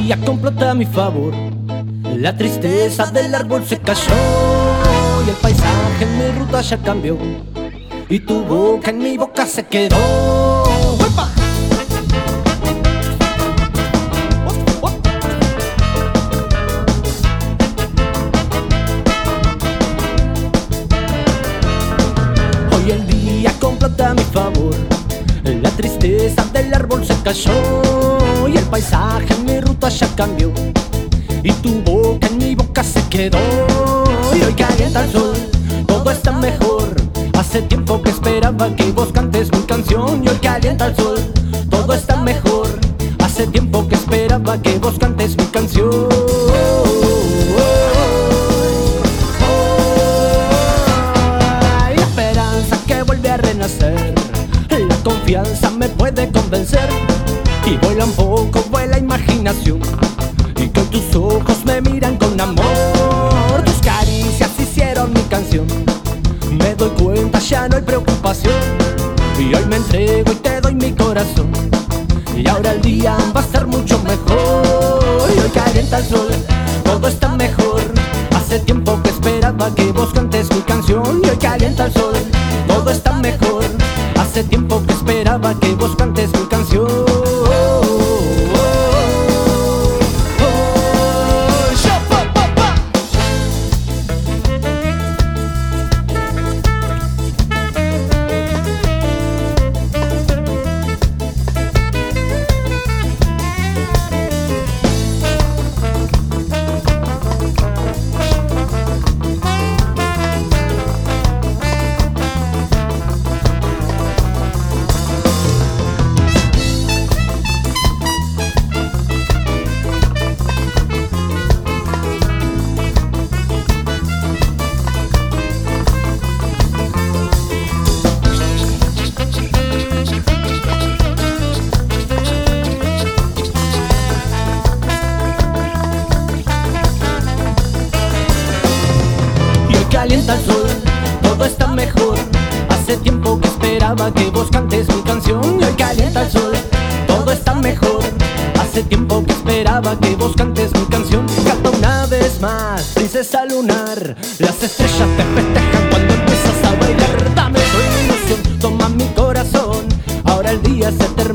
día complota a mi favor. La tristeza del árbol se cayó y el paisaje en mi ruta ya cambió. Y tu boca en mi boca se quedó. ¡Uepa! Hoy el día complota a mi favor. La tristeza del árbol se cayó y el paisaje en mi ruta ya cambió. Y tu boca en mi boca se quedó. Y hoy calienta el sol, todo está mejor. Hace tiempo que esperaba que vos cantes mi canción. Y hoy calienta el sol, todo está mejor. Hace tiempo que esperaba que vos cantes mi canción. Hay esperanza que vuelve a renacer. La confianza me puede convencer. Y vuela un poco, vuela imaginación. Y que tus ojos me miran con amor. Tus caricias hicieron mi canción. Me doy cuenta, ya no hay preocupación. Y hoy me entrego y te doy mi corazón. Y ahora el día va a estar mucho mejor. Y hoy calienta el sol, todo está mejor. Hace tiempo que esperaba que vos cantes mi canción. Y hoy calienta el sol, todo está mejor. Hace tiempo que esperaba que vos cantes mi canción. Calienta el sol, todo está mejor. Hace tiempo que esperaba que vos cantes mi canción. Y hoy calienta el sol, todo está mejor. Hace tiempo que esperaba que vos cantes mi canción. Canta una vez más, princesa lunar. Las estrellas te festejan cuando empiezas a bailar. Dame tu ilusión, toma mi corazón. Ahora el día se termina.